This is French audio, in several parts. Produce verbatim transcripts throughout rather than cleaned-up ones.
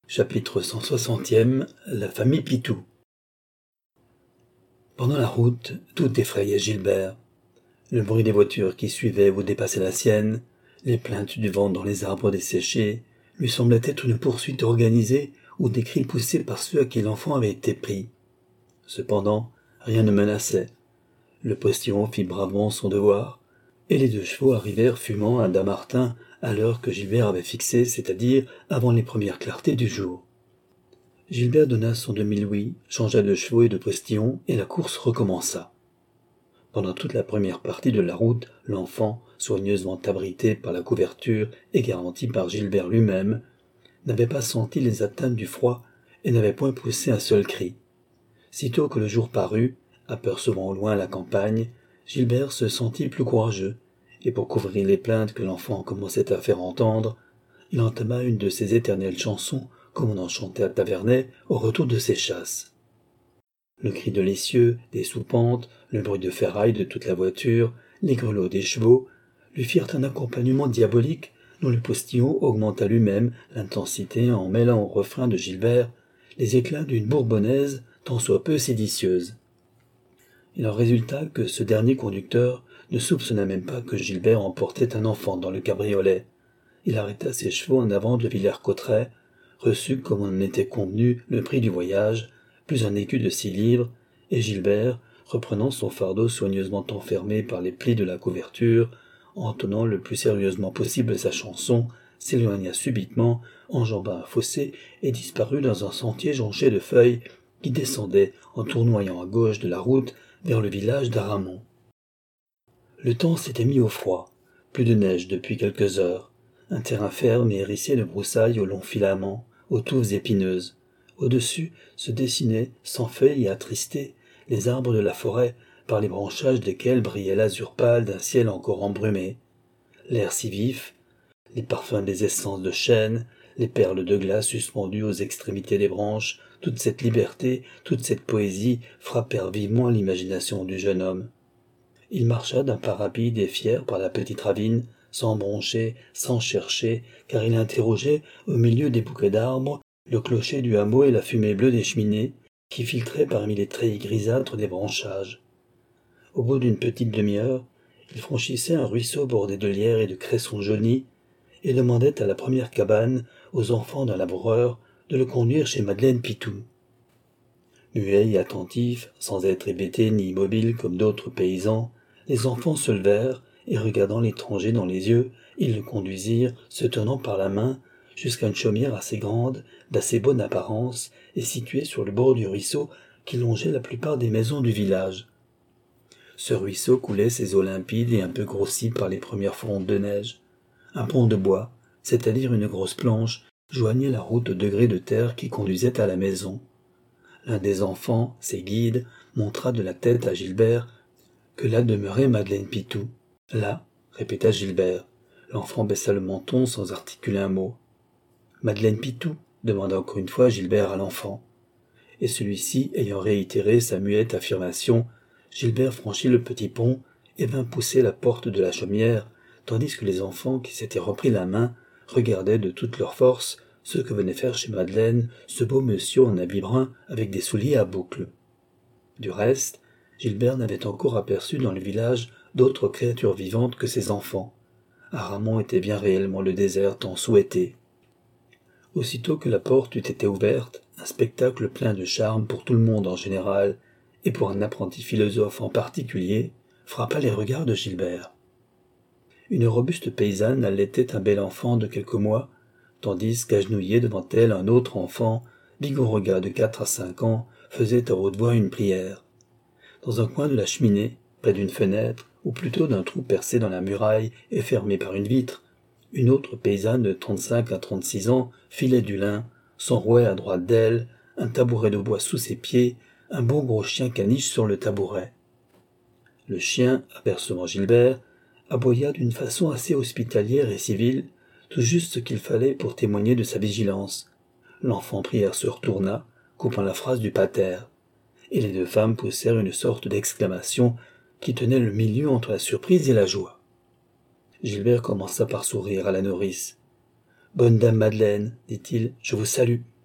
Chapitre cent soixantième. La famille Pitou. Pendant la route, tout effrayait Gilbert. Le bruit des voitures qui suivaient ou dépassaient la sienne, les plaintes du vent dans les arbres desséchés, lui semblaient être une poursuite organisée ou des cris poussés par ceux à qui l'enfant avait été pris. Cependant, rien ne menaçait. Le postillon fit bravement son devoir, et les deux chevaux arrivèrent fumant à Dammartin à l'heure que Gilbert avait fixée, c'est-à-dire avant les premières clartés du jour. Gilbert donna son demi-louis, changea de chevaux et de postillon, et la course recommença. Pendant toute la première partie de la route, l'enfant, soigneusement abrité par la couverture et garanti par Gilbert lui-même, n'avait pas senti les atteintes du froid et n'avait point poussé un seul cri. Sitôt que le jour parut, apercevant au loin la campagne, Gilbert se sentit plus courageux, et pour couvrir les plaintes que l'enfant commençait à faire entendre, il entama une de ces éternelles chansons comme on en chantait à Tavernay au retour de ses chasses. Le cri de l'essieu, des soupentes, le bruit de ferraille de toute la voiture, les grelots des chevaux, lui firent un accompagnement diabolique dont le postillon augmenta lui-même l'intensité en mêlant au refrain de Gilbert les éclats d'une bourbonnaise tant soit peu séditieuse. Il en résulta que ce dernier conducteur ne soupçonna même pas que Gilbert emportait un enfant dans le cabriolet. Il arrêta ses chevaux en avant de Villers-Cotterêts, reçut comme on en était convenu le prix du voyage, plus un écu de six livres, et Gilbert, reprenant son fardeau soigneusement enfermé par les plis de la couverture, entonnant le plus sérieusement possible sa chanson, s'éloigna subitement, enjamba un fossé et disparut dans un sentier jonché de feuilles qui descendait en tournoyant à gauche de la route vers le village d'Aramon. Le temps s'était mis au froid, plus de neige depuis quelques heures, un terrain ferme et hérissé de broussailles aux longs filaments, aux touffes épineuses. Au-dessus se dessinaient, sans feuilles et attristés, les arbres de la forêt, par les branchages desquels brillait l'azur pâle d'un ciel encore embrumé. L'air si vif, les parfums des essences de chêne, les perles de glace suspendues aux extrémités des branches, toute cette liberté, toute cette poésie frappèrent vivement l'imagination du jeune homme. Il marcha d'un pas rapide et fier par la petite ravine, sans broncher, sans chercher, car il interrogeait, au milieu des bouquets d'arbres, le clocher du hameau et la fumée bleue des cheminées, qui filtraient parmi les treillis grisâtres des branchages. Au bout d'une petite demi-heure, il franchissait un ruisseau bordé de lierre et de cressons jaunis, et demandait à la première cabane, aux enfants d'un laboureur, de le conduire chez Madeleine Pitou. Muets et attentifs, sans être hébétés ni immobiles comme d'autres paysans, les enfants se levèrent, et regardant l'étranger dans les yeux, ils le conduisirent, se tenant par la main, jusqu'à une chaumière assez grande, d'assez bonne apparence, et située sur le bord du ruisseau qui longeait la plupart des maisons du village. Ce ruisseau coulait ses eaux limpides et un peu grossies par les premières frondes de neige. Un pont de bois, c'est-à-dire une grosse planche, joignait la route au degré de terre qui conduisait à la maison. L'un des enfants, ses guides, montra de la tête à Gilbert que là demeurait Madeleine Pitou. « Là » répéta Gilbert. L'enfant baissa le menton sans articuler un mot. « Madeleine Pitou » demanda encore une fois Gilbert à l'enfant. Et celui-ci, ayant réitéré sa muette affirmation, Gilbert franchit le petit pont et vint pousser la porte de la chaumière, tandis que les enfants, qui s'étaient repris la main, regardaient de toute leur force ce que venait faire chez Madeleine ce beau monsieur en habit brun avec des souliers à boucles. Du reste, Gilbert n'avait encore aperçu dans le village d'autres créatures vivantes que ses enfants. Aramon était bien réellement le désert tant souhaité. Aussitôt que la porte eut été ouverte, un spectacle plein de charme pour tout le monde en général, et pour un apprenti philosophe en particulier, frappa les regards de Gilbert. Une robuste paysanne allaitait un bel enfant de quelques mois, tandis qu'agenouillé devant elle un autre enfant, Bigorregat de quatre à cinq ans, faisait à haute voix une prière. Dans un coin de la cheminée, près d'une fenêtre, ou plutôt d'un trou percé dans la muraille et fermé par une vitre, une autre paysanne de trente-cinq à trente-six ans filait du lin, son rouet à droite d'elle, un tabouret de bois sous ses pieds, un bon gros chien caniche sur le tabouret. Le chien, apercevant Gilbert, aboya d'une façon assez hospitalière et civile, tout juste ce qu'il fallait pour témoigner de sa vigilance. L'enfant prière se retourna, coupant la phrase du pater, et les deux femmes poussèrent une sorte d'exclamation qui tenait le milieu entre la surprise et la joie. Gilbert commença par sourire à la nourrice. « Bonne dame Madeleine, dit-il, je vous salue.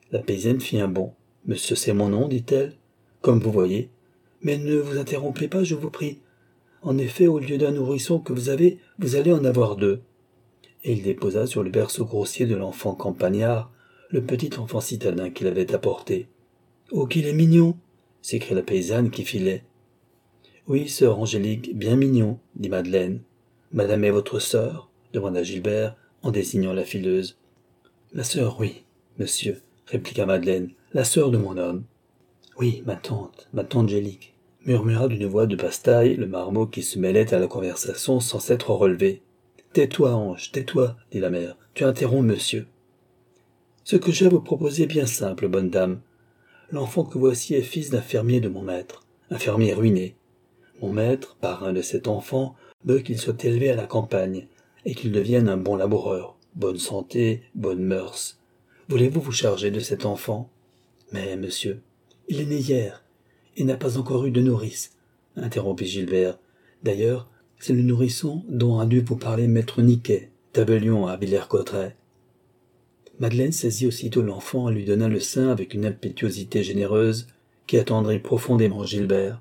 La paysanne fit un bond. « Monsieur, c'est mon nom, dit-elle. Comme vous voyez. Mais ne vous interrompez pas, je vous prie. En effet, au lieu d'un nourrisson que vous avez, vous allez en avoir deux. » Et il déposa sur le berceau grossier de l'enfant campagnard le petit enfant citadin qu'il avait apporté. « Oh, qu'il est mignon !» s'écria la paysanne qui filait. « Oui, sœur Angélique, bien mignon, » dit Madeleine. « Madame est votre sœur ?» demanda Gilbert en désignant la fileuse. « La sœur, oui, monsieur, » répliqua Madeleine, « la sœur de mon homme. »« Oui, ma tante, ma tante Angélique, » murmura d'une voix de basse-taille le marmot qui se mêlait à la conversation sans s'être relevé. « Tais-toi, Ange, tais-toi, » dit la mère, « tu interromps monsieur. »« Ce que j'ai à vous proposer est bien simple, bonne dame. L'enfant que voici est fils d'un fermier de mon maître, un fermier ruiné. Mon maître, parrain de cet enfant, veut qu'il soit élevé à la campagne, et qu'il devienne un bon laboureur, bonne santé, bonnes mœurs. Voulez-vous vous charger de cet enfant ? Mais, monsieur, il est né hier, et n'a pas encore eu de nourrice, interrompit Gilbert. D'ailleurs, c'est le nourrisson dont a dû vous parler maître Niquet, tabellion à Villers-Cotterêts. Madeleine saisit aussitôt l'enfant et lui donna le sein avec une impétuosité généreuse qui attendrit profondément Gilbert.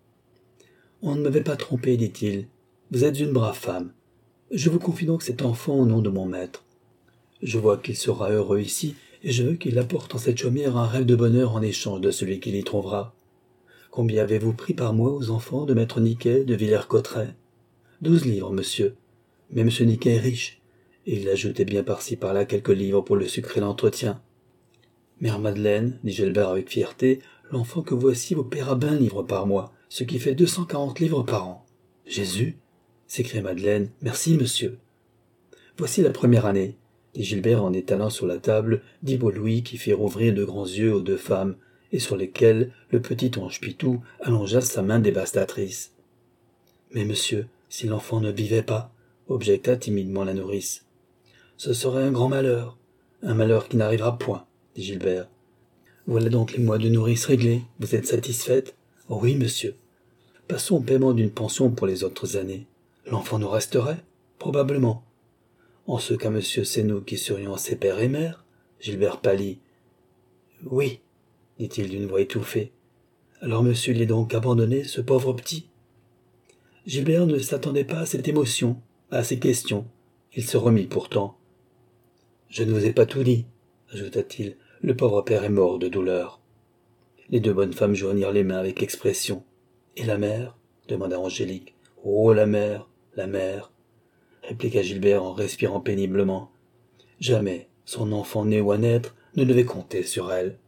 « On ne m'avait pas trompé, dit-il. Vous êtes une brave femme. Je vous confie donc cet enfant au nom de mon maître. Je vois qu'il sera heureux ici, et je veux qu'il apporte en cette chaumière un rêve de bonheur en échange de celui qu'il y trouvera. Combien avez-vous pris par mois aux enfants de maître Niquet de Villers-Cotterêts ? Douze livres, monsieur. Mais monsieur Niquet est riche, et il ajoutait bien par-ci par-là quelques livres pour le sucre et l'entretien. Mère Madeleine, dit Gilbert avec fierté, l'enfant que voici vous paiera vingt livres par mois, ce qui fait deux cent quarante livres par an. Jésus, s'écria Madeleine, merci, monsieur. Voici la première année, dit Gilbert en étalant sur la table dix beaux louis qui firent ouvrir de grands yeux aux deux femmes, et sur lesquels le petit Ange Pitou allongea sa main dévastatrice. Mais monsieur, si l'enfant ne vivait pas, objecta timidement la nourrice. Ce serait un grand malheur, un malheur qui n'arrivera point, dit Gilbert. Voilà donc les mois de nourrice réglés, vous êtes satisfaite ? Oh oui, monsieur. Passons au paiement d'une pension pour les autres années. L'enfant nous resterait ? Probablement. En ce cas, monsieur, c'est nous qui serions ses pères et mères ? Gilbert pâlit. Oui, dit-il d'une voix étouffée. Alors monsieur il est donc abandonné, ce pauvre petit ? Gilbert ne s'attendait pas à cette émotion, à ces questions. Il se remit pourtant. Je ne vous ai pas tout dit, ajouta-t-il. Le pauvre père est mort de douleur. Les deux bonnes femmes joignirent les mains avec expression. Et la mère ? demanda Angélique. Oh, la mère, la mère, répliqua Gilbert en respirant péniblement. Jamais son enfant né ou à naître ne devait compter sur elle.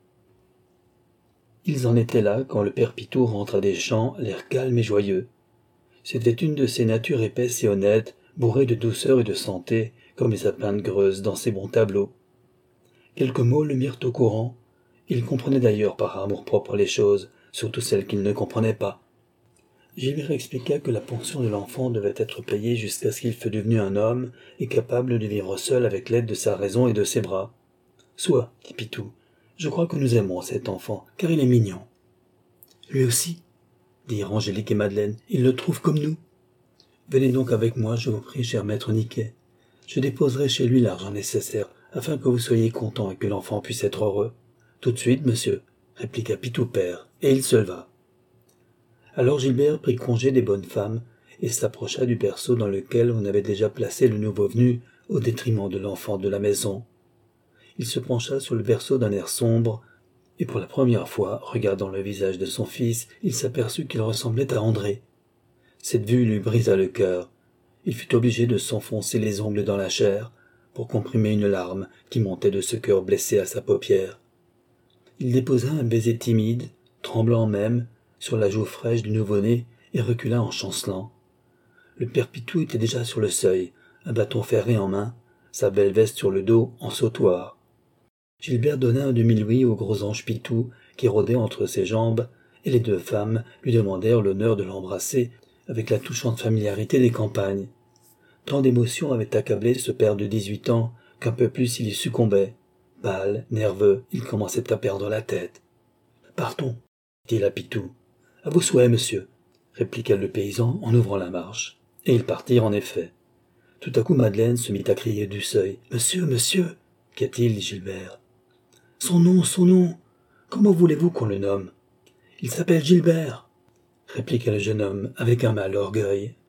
Ils en étaient là quand le père Pitou rentra des champs, l'air calme et joyeux. C'était une de ces natures épaisses et honnêtes, bourrées de douceur et de santé, comme les sapins de Greuze dans ses bons tableaux. Quelques mots le mirent au courant. Il comprenait d'ailleurs par amour-propre les choses, surtout celles qu'il ne comprenait pas. Gilbert expliqua que la pension de l'enfant devait être payée jusqu'à ce qu'il fût devenu un homme et capable de vivre seul avec l'aide de sa raison et de ses bras. « Soit, dit Pitou, je crois que nous aimons cet enfant, car il est mignon. »« Lui aussi, dirent Angélique et Madeleine, il le trouve comme nous. Venez donc avec moi, je vous prie, cher maître Niquet. Je déposerai chez lui l'argent nécessaire, afin que vous soyez content et que l'enfant puisse être heureux. Tout de suite, monsieur, répliqua Pitou père, et il se leva. Alors Gilbert prit congé des bonnes femmes et s'approcha du berceau dans lequel on avait déjà placé le nouveau venu au détriment de l'enfant de la maison. Il se pencha sur le berceau d'un air sombre, et pour la première fois, regardant le visage de son fils, il s'aperçut qu'il ressemblait à André. Cette vue lui brisa le cœur. Il fut obligé de s'enfoncer les ongles dans la chair pour comprimer une larme qui montait de ce cœur blessé à sa paupière. Il déposa un baiser timide, tremblant même, sur la joue fraîche du nouveau-né et recula en chancelant. Le père Pitou était déjà sur le seuil, un bâton ferré en main, sa belle veste sur le dos en sautoir. Gilbert donna un demi-louis au gros Ange Pitou qui rôdait entre ses jambes, et les deux femmes lui demandèrent l'honneur de l'embrasser avec la touchante familiarité des campagnes. Tant d'émotions avaient accablé ce père de dix-huit ans qu'un peu plus il y succombait. Pâle, nerveux, il commençait à perdre la tête. « Partons, dit la Pitou. « À vos souhaits, monsieur, répliqua le paysan en ouvrant la marche. Et ils partirent en effet. Tout à coup Madeleine se mit à crier du seuil. « Monsieur, monsieur !» Qu'y a-t-il, dit Gilbert. Son nom, son nom. Comment voulez-vous qu'on le nomme? Il s'appelle Gilbert, répliqua le jeune homme avec un mâle orgueil.